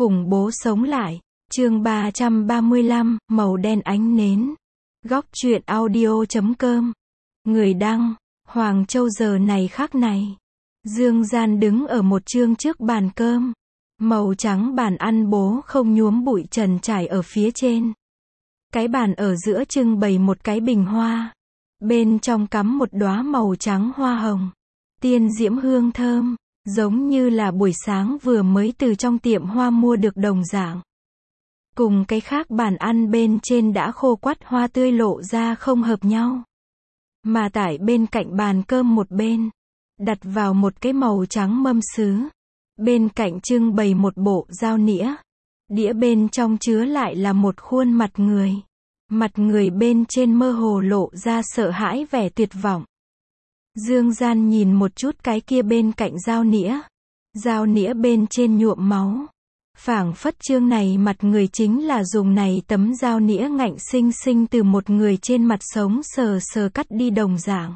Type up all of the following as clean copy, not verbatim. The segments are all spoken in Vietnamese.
Khủng bố sống lại. Chương 335, màu đen ánh nến. Góc truyện audio.com. Người đăng, Hoàng Châu. Giờ này khắc này, Dương Gian đứng ở một chương trước bàn cơm. Màu trắng bàn ăn bố không nhuốm bụi trần trải ở phía trên. Cái bàn ở giữa trưng bày một cái bình hoa. Bên trong cắm một đóa màu trắng hoa hồng. Tiên diễm hương thơm, giống như là buổi sáng vừa mới từ trong tiệm hoa mua được đồng dạng. Cùng cái khác bàn ăn bên trên đã khô quắt hoa tươi lộ ra không hợp nhau. Mà tại bên cạnh bàn cơm một bên, đặt vào một cái màu trắng mâm sứ. Bên cạnh trưng bày một bộ dao nĩa. Đĩa bên trong chứa lại là một khuôn mặt người. Mặt người bên trên mơ hồ lộ ra sợ hãi vẻ tuyệt vọng. Dương Gian nhìn một chút cái kia bên cạnh dao nĩa. Dao nĩa bên trên nhuộm máu. Phảng phất chương này mặt người chính là dùng này tấm dao nĩa ngạnh xinh xinh từ một người trên mặt sống sờ sờ cắt đi đồng dạng.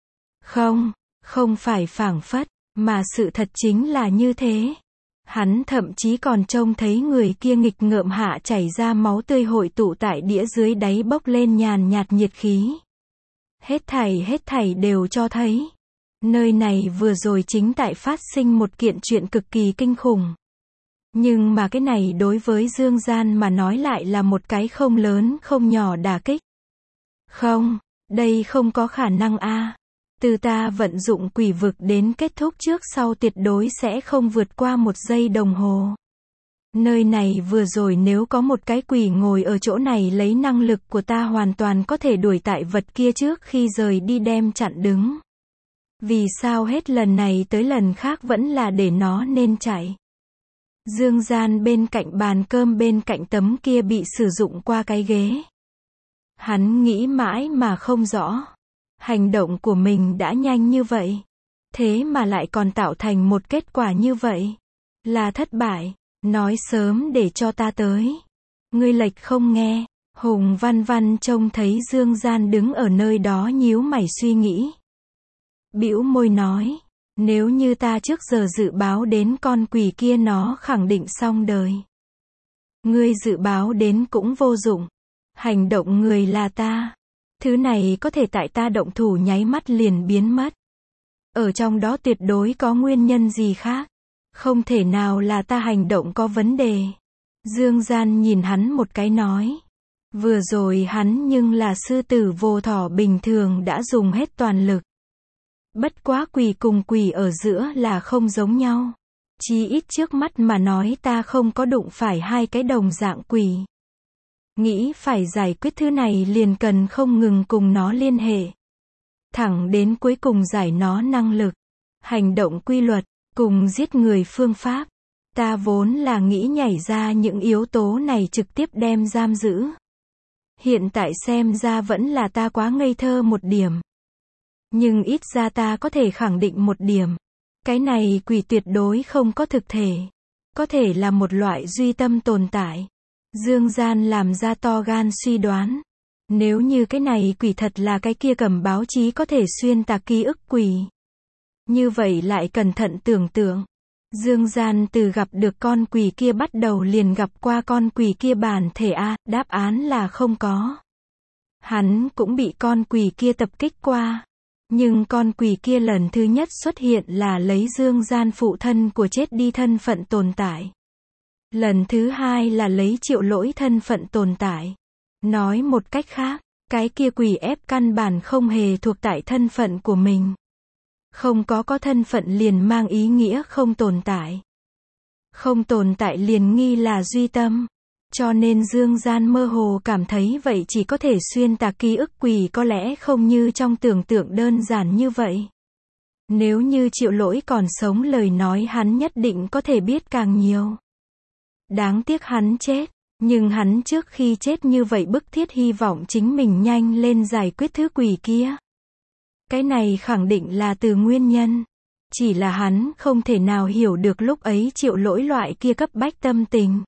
Không phải phảng phất, mà sự thật chính là như thế. Hắn thậm chí còn trông thấy người kia nghịch ngợm hạ chảy ra máu tươi hội tụ tại đĩa dưới đáy bốc lên nhàn nhạt nhiệt khí. Hết thảy đều cho thấy. Nơi này vừa rồi chính tại phát sinh một kiện chuyện cực kỳ kinh khủng. Nhưng mà cái này đối với Dương Gian mà nói lại là một cái không lớn không nhỏ đả kích. Không, đây không có khả năng a. Từ ta vận dụng quỷ vực đến kết thúc trước sau tuyệt đối sẽ không vượt qua 1 giây đồng hồ. Nơi này vừa rồi nếu có một cái quỷ ngồi ở chỗ này lấy năng lực của ta hoàn toàn có thể đuổi tại vật kia trước khi rời đi đem chặn đứng. Vì sao hết lần này tới lần khác vẫn là để nó nên chạy. Dương Gian bên cạnh bàn cơm bên cạnh tấm kia bị sử dụng qua cái ghế. Hắn nghĩ mãi mà không rõ. Hành động của mình đã nhanh như vậy. Thế mà lại còn tạo thành một kết quả như vậy. Là thất bại. Nói sớm để cho ta tới. Ngươi lệch không nghe. Hùng Văn Văn trông thấy Dương Gian đứng ở nơi đó nhíu mày suy nghĩ. Bĩu môi nói. Nếu như ta trước giờ dự báo đến con quỷ kia nó khẳng định xong đời. Ngươi dự báo đến cũng vô dụng. Hành động người là ta. Thứ này có thể tại ta động thủ nháy mắt liền biến mất. Ở trong đó tuyệt đối có nguyên nhân gì khác. Không thể nào là ta hành động có vấn đề. Dương Gian nhìn hắn một cái nói. Vừa rồi hắn nhưng là sư tử vô thỏ bình thường đã dùng hết toàn lực. Bất quá quỷ cùng quỷ ở giữa là không giống nhau. Chí ít trước mắt mà nói ta không có đụng phải hai cái đồng dạng quỷ. Nghĩ phải giải quyết thứ này liền cần không ngừng cùng nó liên hệ. Thẳng đến cuối cùng giải nó năng lực, hành động quy luật, cùng giết người phương pháp. Ta vốn là nghĩ nhảy ra những yếu tố này trực tiếp đem giam giữ. Hiện tại xem ra vẫn là ta quá ngây thơ một điểm. Nhưng ít ra ta có thể khẳng định một điểm. Cái này quỷ tuyệt đối không có thực thể. Có thể là một loại duy tâm tồn tại. Dương Gian làm ra to gan suy đoán. Nếu như cái này quỷ thật là cái kia cầm báo chí có thể xuyên tạc ký ức quỷ. Như vậy lại cẩn thận tưởng tượng. Dương Gian từ gặp được con quỷ kia bắt đầu liền gặp qua con quỷ kia bản thể A, đáp án là không có. Hắn cũng bị con quỷ kia tập kích qua. Nhưng con quỷ kia lần thứ nhất xuất hiện là lấy Dương Gian phụ thân của chết đi thân phận tồn tại. Lần thứ hai là lấy Triệu Lỗi thân phận tồn tại. Nói một cách khác, cái kia quỷ ép căn bản không hề thuộc tại thân phận của mình. Không có thân phận liền mang ý nghĩa không tồn tại. Không tồn tại liền nghi là duy tâm. Cho nên Dương Gian mơ hồ cảm thấy vậy chỉ có thể xuyên tạc ký ức quỷ có lẽ không như trong tưởng tượng đơn giản như vậy. Nếu như Triệu Lỗi còn sống lời nói hắn nhất định có thể biết càng nhiều. Đáng tiếc hắn chết, nhưng hắn trước khi chết như vậy bức thiết hy vọng chính mình nhanh lên giải quyết thứ quỷ kia. Cái này khẳng định là từ nguyên nhân. Chỉ là hắn không thể nào hiểu được lúc ấy Triệu Lỗi loại kia cấp bách tâm tình.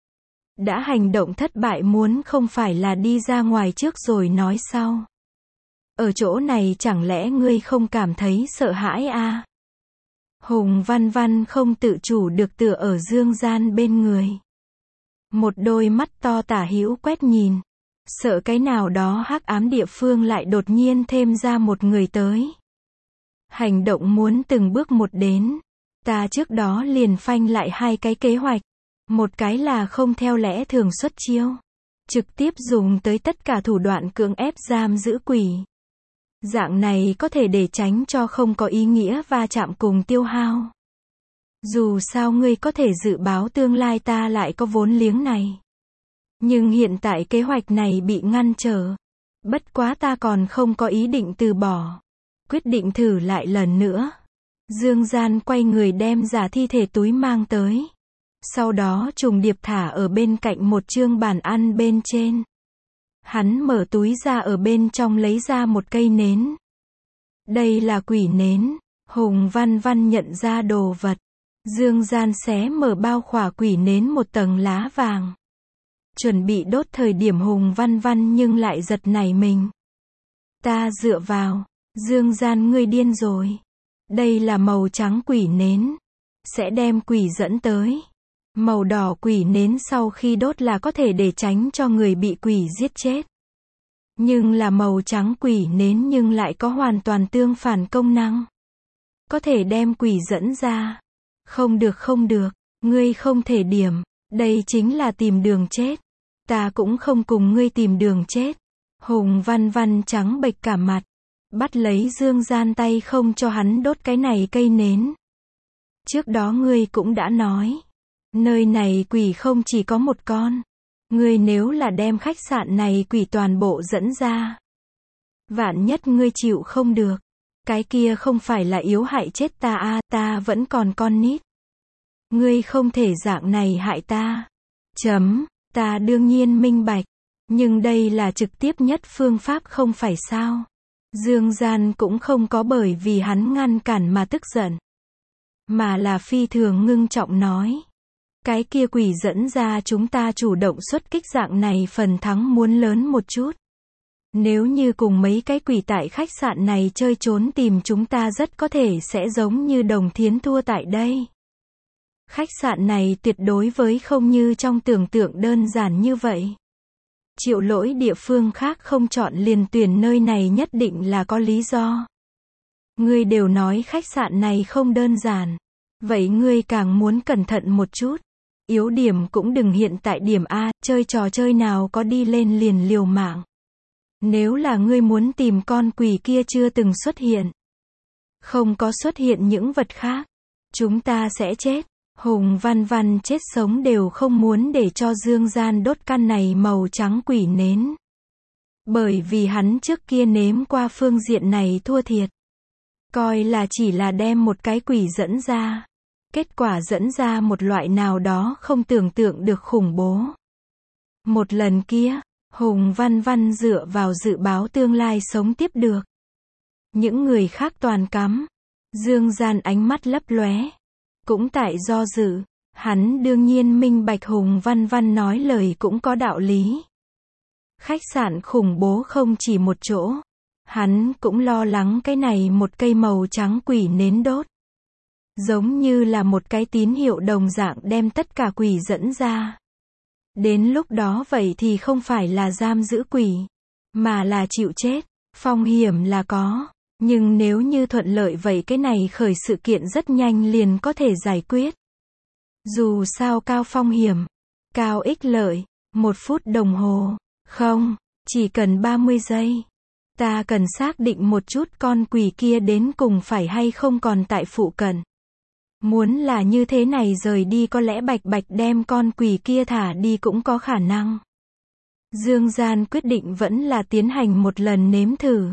Đã hành động thất bại muốn không phải là đi ra ngoài trước rồi nói sau. Ở chỗ này chẳng lẽ ngươi không cảm thấy sợ hãi a? Hùng Văn Văn không tự chủ được tựa ở Dương Gian bên người. Một đôi mắt to tả hữu quét nhìn. Sợ cái nào đó hắc ám địa phương lại đột nhiên thêm ra một người tới. Hành động muốn từng bước một đến. Ta trước đó liền phanh lại hai cái kế hoạch. Một cái là không theo lẽ thường xuất chiêu. Trực tiếp dùng tới tất cả thủ đoạn cưỡng ép giam giữ quỷ. Dạng này có thể để tránh cho không có ý nghĩa va chạm cùng tiêu hao. Dù sao ngươi có thể dự báo tương lai ta lại có vốn liếng này. Nhưng hiện tại kế hoạch này bị ngăn trở. Bất quá ta còn không có ý định từ bỏ. Quyết định thử lại lần nữa. Dương Gian quay người đem giả thi thể túi mang tới. Sau đó trùng điệp thả ở bên cạnh một chương bàn ăn bên trên. Hắn mở túi ra ở bên trong lấy ra một cây nến. Đây là quỷ nến. Hùng Văn Văn nhận ra đồ vật. Dương Gian xé mở bao khỏa quỷ nến một tầng lá vàng. Chuẩn bị đốt thời điểm Hùng Văn Văn nhưng lại giật nảy mình. Ta dựa vào. Dương Gian ngươi điên rồi. Đây là màu trắng quỷ nến. Sẽ đem quỷ dẫn tới. Màu đỏ quỷ nến sau khi đốt là có thể để tránh cho người bị quỷ giết chết. Nhưng là màu trắng quỷ nến nhưng lại có hoàn toàn tương phản công năng. Có thể đem quỷ dẫn ra. Không được không được. Ngươi không thể điểm. Đây chính là tìm đường chết. Ta cũng không cùng ngươi tìm đường chết. Hùng Văn Văn trắng bệch cả mặt. Bắt lấy Dương Gian tay không cho hắn đốt cái này cây nến. Trước đó ngươi cũng đã nói. Nơi này quỷ không chỉ có một con. Ngươi nếu là đem khách sạn này quỷ toàn bộ dẫn ra. Vạn nhất ngươi chịu không được. Cái kia không phải là yếu hại chết ta à, ta vẫn còn con nít. Ngươi không thể dạng này hại ta. Ta đương nhiên minh bạch. Nhưng đây là trực tiếp nhất phương pháp không phải sao. Dương Gian cũng không có bởi vì hắn ngăn cản mà tức giận. Mà là phi thường ngưng trọng nói. Cái kia quỷ dẫn ra chúng ta chủ động xuất kích dạng này phần thắng muốn lớn một chút. Nếu như cùng mấy cái quỷ tại khách sạn này chơi trốn tìm chúng ta rất có thể sẽ giống như Đồng Thiến thua tại đây. Khách sạn này tuyệt đối với không như trong tưởng tượng đơn giản như vậy. Triệu Lỗi địa phương khác không chọn liền tuyển nơi này nhất định là có lý do. Ngươi đều nói khách sạn này không đơn giản. Vậy ngươi càng muốn cẩn thận một chút. Yếu điểm cũng đừng hiện tại điểm A, chơi trò chơi nào có đi lên liền liều mạng. Nếu là ngươi muốn tìm con quỷ kia chưa từng xuất hiện. Không có xuất hiện những vật khác. Chúng ta sẽ chết. Hùng Văn Văn chết sống đều không muốn để cho Dương Gian đốt căn này màu trắng quỷ nến. Bởi vì hắn trước kia nếm qua phương diện này thua thiệt. Coi là chỉ là đem một cái quỷ dẫn ra. Kết quả dẫn ra một loại nào đó không tưởng tượng được khủng bố. Một lần kia, Hùng Văn Văn dựa vào dự báo tương lai sống tiếp được. Những người khác toàn cắm. Dương Gian ánh mắt lấp lóe. Cũng tại do dự. Hắn đương nhiên minh bạch Hùng Văn Văn nói lời cũng có đạo lý. Khách sạn khủng bố không chỉ một chỗ. Hắn cũng lo lắng cái này một cây màu trắng quỷ nến đốt. Giống như là một cái tín hiệu đồng dạng đem tất cả quỷ dẫn ra. Đến lúc đó vậy thì không phải là giam giữ quỷ, mà là chịu chết. Phong hiểm là có, nhưng nếu như thuận lợi vậy cái này khởi sự kiện rất nhanh liền có thể giải quyết. Dù sao cao phong hiểm, cao ích lợi, 1 phút đồng hồ, không, chỉ cần 30 giây. Ta cần xác định một chút con quỷ kia đến cùng phải hay không còn tại phụ cận. Muốn là như thế này rời đi có lẽ bạch bạch đem con quỷ kia thả đi cũng có khả năng. Dương Gian quyết định vẫn là tiến hành một lần nếm thử.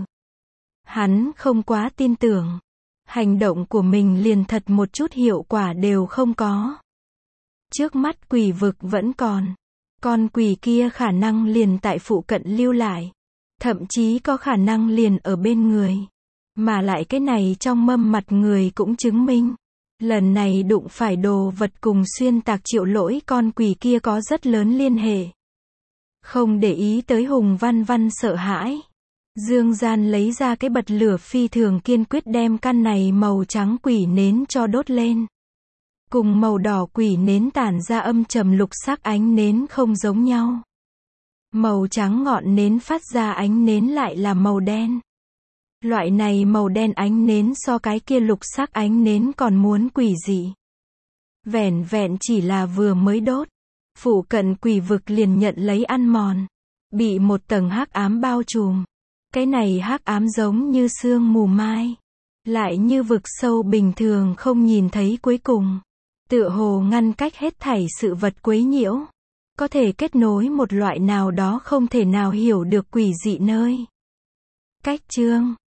Hắn không quá tin tưởng. Hành động của mình liền thật một chút hiệu quả đều không có. Trước mắt quỷ vực vẫn còn. Con quỷ kia khả năng liền tại phụ cận lưu lại. Thậm chí có khả năng liền ở bên người. Mà lại cái này trong mâm mặt người cũng chứng minh. Lần này đụng phải đồ vật cùng xuyên tạc Triệu Lỗi con quỷ kia có rất lớn liên hệ. Không để ý tới Hùng Văn Văn sợ hãi. Dương Gian lấy ra cái bật lửa phi thường kiên quyết đem căn này màu trắng quỷ nến cho đốt lên. Cùng màu đỏ quỷ nến tản ra âm trầm lục sắc ánh nến không giống nhau. Màu trắng ngọn nến phát ra ánh nến lại là màu đen. Loại này màu đen ánh nến so cái kia lục sắc ánh nến còn muốn quỷ dị. Vẻn vẹn chỉ là vừa mới đốt, phụ cận quỷ vực liền nhận lấy ăn mòn, bị một tầng hắc ám bao trùm. Cái này hắc ám giống như sương mù mai, lại như vực sâu bình thường không nhìn thấy cuối cùng, tựa hồ ngăn cách hết thảy sự vật quấy nhiễu, có thể kết nối một loại nào đó không thể nào hiểu được quỷ dị nơi. Cách chương